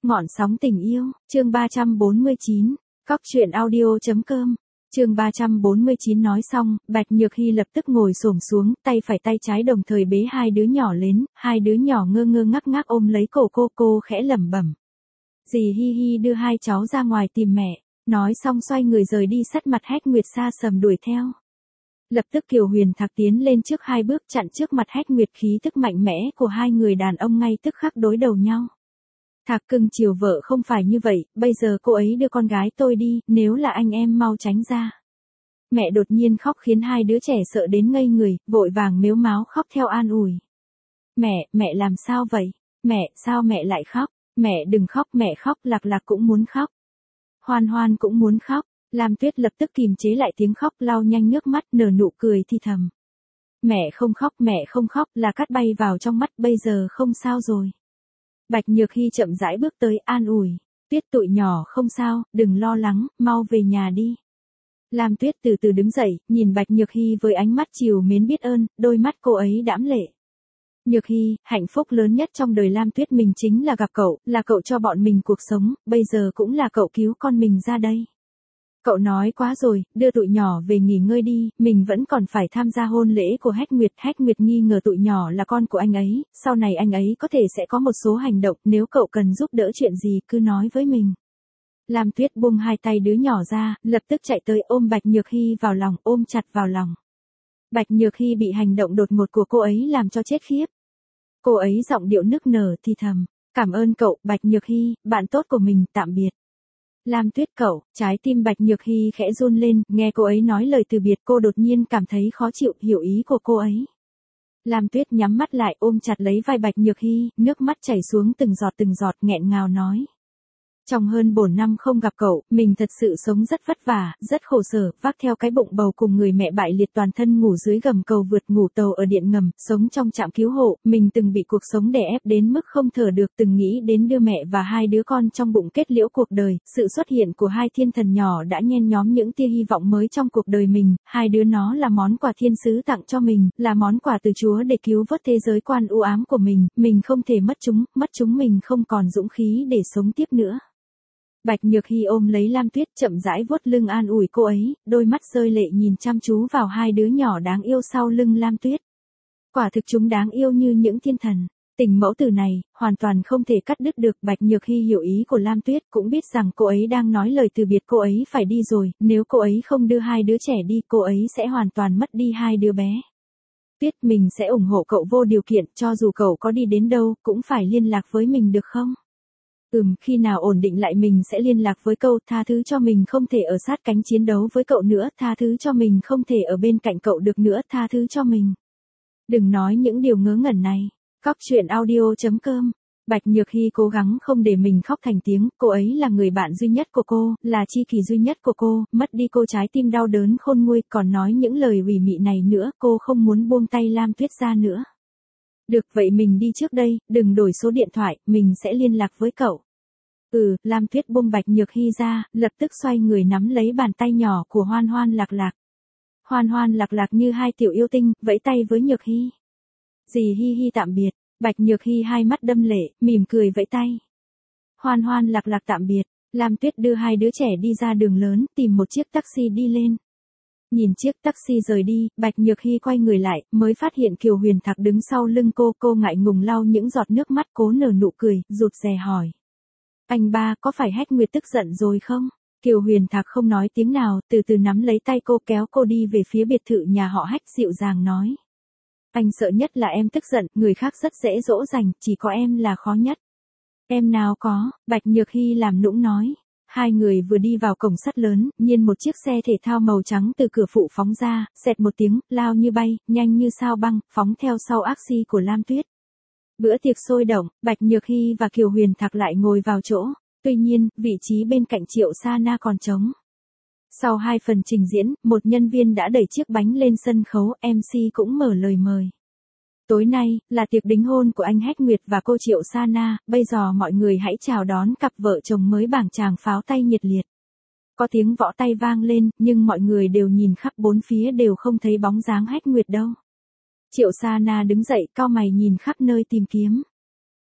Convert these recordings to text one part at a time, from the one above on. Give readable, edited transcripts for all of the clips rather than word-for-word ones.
Ngọn sóng tình yêu, chương 349, Cóc truyện audio.com, chương 349 nói xong, Bạch Nhược Hy lập tức ngồi xổm xuống, tay phải tay trái đồng thời bế hai đứa nhỏ lên, hai đứa nhỏ ngơ ngơ ngác ngác ôm lấy cổ cô khẽ lẩm bẩm. Dì Hi Hi đưa hai cháu ra ngoài tìm mẹ, nói xong xoay người rời đi, sắt mặt Hách Nguyệt xa sầm đuổi theo. Lập tức Kiều Huyền Thạc tiến lên trước hai bước chặn trước mặt Hách Nguyệt, khí tức mạnh mẽ của hai người đàn ông ngay tức khắc đối đầu nhau. Thạc cưng chiều vợ không phải như vậy, bây giờ cô ấy đưa con gái tôi đi, nếu là anh em mau tránh ra. Mẹ đột nhiên khóc khiến hai đứa trẻ sợ đến ngây người, vội vàng mếu máo khóc theo an ủi. Mẹ làm sao vậy? Mẹ, sao mẹ lại khóc? Mẹ đừng khóc, mẹ khóc, Lạc Lạc cũng muốn khóc. Hoan Hoan cũng muốn khóc. Lam Tuyết lập tức kìm chế lại tiếng khóc, lau nhanh nước mắt, nở nụ cười thì thầm. Mẹ không khóc, là cát bay vào trong mắt, bây giờ không sao rồi. Bạch Nhược Hy chậm rãi bước tới an ủi. Tuyết tụi nhỏ không sao, đừng lo lắng, mau về nhà đi. Lam Tuyết từ từ đứng dậy, nhìn Bạch Nhược Hy với ánh mắt trìu mến biết ơn, đôi mắt cô ấy đãm lệ. Nhược Hy, hạnh phúc lớn nhất trong đời Lam Tuyết mình chính là gặp cậu, là cậu cho bọn mình cuộc sống, bây giờ cũng là cậu cứu con mình ra đây. Cậu nói quá rồi, đưa tụi nhỏ về nghỉ ngơi đi, mình vẫn còn phải tham gia hôn lễ của Hách Nguyệt. Hách Nguyệt nghi ngờ tụi nhỏ là con của anh ấy, sau này anh ấy có thể sẽ có một số hành động, nếu cậu cần giúp đỡ chuyện gì cứ nói với mình. Lam Tuyết buông hai tay đứa nhỏ ra, lập tức chạy tới ôm Bạch Nhược Hy vào lòng, ôm chặt vào lòng. Bạch Nhược Hy bị hành động đột ngột của cô ấy làm cho chết khiếp. Cô ấy giọng điệu nức nở thì thầm, cảm ơn cậu, Bạch Nhược Hy, bạn tốt của mình, tạm biệt. Lam Tuyết cậu, trái tim Bạch Nhược Hy khẽ run lên, nghe cô ấy nói lời từ biệt cô đột nhiên cảm thấy khó chịu, hiểu ý của cô ấy. Lam Tuyết nhắm mắt lại ôm chặt lấy vai Bạch Nhược Hy, nước mắt chảy xuống từng giọt nghẹn ngào nói. Trong hơn 4 năm không gặp cậu, mình thật sự sống rất vất vả, rất khổ sở, vác theo cái bụng bầu cùng người mẹ bại liệt toàn thân ngủ dưới gầm cầu vượt, ngủ tàu ở điện ngầm, sống trong trạm cứu hộ, mình từng bị cuộc sống đè ép đến mức không thở được, từng nghĩ đến đưa mẹ và hai đứa con trong bụng kết liễu cuộc đời, sự xuất hiện của hai thiên thần nhỏ đã nhen nhóm những tia hy vọng mới trong cuộc đời mình, hai đứa nó là món quà thiên sứ tặng cho mình, là món quà từ Chúa để cứu vớt thế giới quan u ám của mình không thể mất chúng mình không còn dũng khí để sống tiếp nữa. Bạch Nhược Hy ôm lấy Lam Tuyết chậm rãi vuốt lưng an ủi cô ấy, đôi mắt rơi lệ nhìn chăm chú vào hai đứa nhỏ đáng yêu sau lưng Lam Tuyết. Quả thực chúng đáng yêu như những thiên thần. Tình mẫu tử này, hoàn toàn không thể cắt đứt được. Bạch Nhược Hy hiểu ý của Lam Tuyết, cũng biết rằng cô ấy đang nói lời từ biệt, cô ấy phải đi rồi, nếu cô ấy không đưa hai đứa trẻ đi, cô ấy sẽ hoàn toàn mất đi hai đứa bé. Tuyết, mình sẽ ủng hộ cậu vô điều kiện, cho dù cậu có đi đến đâu, cũng phải liên lạc với mình được không? Khi nào ổn định lại mình sẽ liên lạc với cậu, tha thứ cho mình không thể ở sát cánh chiến đấu với cậu nữa, tha thứ cho mình không thể ở bên cạnh cậu được nữa, tha thứ cho mình. Đừng nói những điều ngớ ngẩn này. Cóc truyện audio.com. Bạch Nhược Hy cố gắng không để mình khóc thành tiếng, cô ấy là người bạn duy nhất của cô, là tri kỷ duy nhất của cô, mất đi cô trái tim đau đớn khôn nguôi, còn nói những lời ủy mị này nữa, cô không muốn buông tay Lam Tuyết ra nữa. Được vậy mình đi trước đây, đừng đổi số điện thoại, mình sẽ liên lạc với cậu. Lam Tuyết buông Bạch Nhược Hy ra, lập tức xoay người nắm lấy bàn tay nhỏ của Hoan Hoan Lạc Lạc. Hoan Hoan Lạc Lạc như hai tiểu yêu tinh, vẫy tay với Nhược Hy. Dì Hi Hi tạm biệt. Bạch Nhược Hy hai mắt đâm lệ, mỉm cười vẫy tay. Hoan Hoan Lạc Lạc tạm biệt. Lam Tuyết đưa hai đứa trẻ đi ra đường lớn, tìm một chiếc taxi đi lên. Nhìn chiếc taxi rời đi, Bạch Nhược Hy quay người lại, mới phát hiện Kiều Huyền Thạc đứng sau lưng cô ngại ngùng lau những giọt nước mắt, cố nở nụ cười, rụt rè hỏi. Anh ba, có phải Hách Nguyệt tức giận rồi không? Kiều Huyền Thạc không nói tiếng nào, từ từ nắm lấy tay cô kéo cô đi về phía biệt thự nhà họ Hách, dịu dàng nói. Anh sợ nhất là em tức giận, người khác rất dễ dỗ dành, chỉ có em là khó nhất. Em nào có, Bạch Nhược Hy làm nũng nói. Hai người vừa đi vào cổng sắt lớn, nhiên một chiếc xe thể thao màu trắng từ cửa phụ phóng ra, xẹt một tiếng, lao như bay, nhanh như sao băng, phóng theo sau axi của Lam Tuyết. Bữa tiệc sôi động, Bạch Nhược Hy và Kiều Huyền Thạc lại ngồi vào chỗ, tuy nhiên, vị trí bên cạnh Triệu Sa Na còn trống. Sau 2 phần trình diễn, một nhân viên đã đẩy chiếc bánh lên sân khấu, MC cũng mở lời mời. Tối nay, là tiệc đính hôn của anh Hách Nguyệt và cô Triệu Sa Na, bây giờ mọi người hãy chào đón cặp vợ chồng mới. Bảng chàng pháo tay nhiệt liệt. Có tiếng võ tay vang lên, nhưng mọi người đều nhìn khắp bốn phía đều không thấy bóng dáng Hách Nguyệt đâu. Triệu Sa Na đứng dậy, cau mày nhìn khắp nơi tìm kiếm.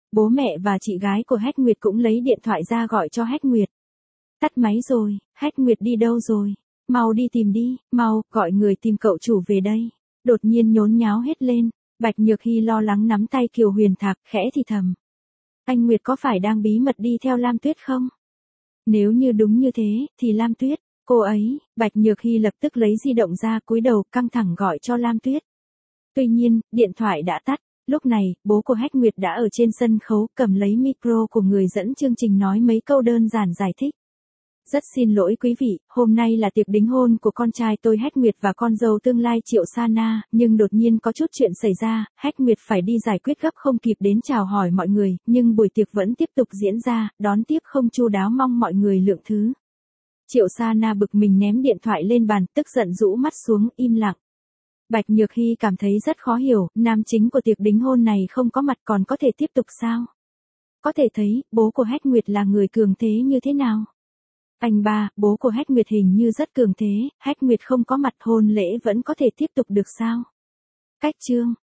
Bố mẹ và chị gái của Hách Nguyệt cũng lấy điện thoại ra gọi cho Hách Nguyệt. Tắt máy rồi, Hách Nguyệt đi đâu rồi? Mau đi tìm đi, mau, gọi người tìm cậu chủ về đây. Đột nhiên nhốn nháo hết lên, Bạch Nhược Hy lo lắng nắm tay Kiều Huyền Thạc, khẽ thì thầm. Anh Nguyệt có phải đang bí mật đi theo Lam Tuyết không? Nếu như đúng như thế, thì Lam Tuyết, cô ấy, Bạch Nhược Hy lập tức lấy di động ra cúi đầu căng thẳng gọi cho Lam Tuyết. Tuy nhiên, điện thoại đã tắt, lúc này, bố của Hách Nguyệt đã ở trên sân khấu cầm lấy micro của người dẫn chương trình nói mấy câu đơn giản giải thích. Rất xin lỗi quý vị, hôm nay là tiệc đính hôn của con trai tôi Hách Nguyệt và con dâu tương lai Triệu Sa Na, nhưng đột nhiên có chút chuyện xảy ra, Hách Nguyệt phải đi giải quyết gấp không kịp đến chào hỏi mọi người, nhưng buổi tiệc vẫn tiếp tục diễn ra, đón tiếp không chu đáo mong mọi người lượng thứ. Triệu Sa Na bực mình ném điện thoại lên bàn, tức giận rũ mắt xuống, im lặng. Bạch Nhược Hy cảm thấy rất khó hiểu, nam chính của tiệc đính hôn này không có mặt còn có thể tiếp tục sao? Có thể thấy, bố của Hách Nguyệt là người cường thế như thế nào? Anh ba, bố của Hách Nguyệt hình như rất cường thế, Hách Nguyệt không có mặt hôn lễ vẫn có thể tiếp tục được sao? Cách chương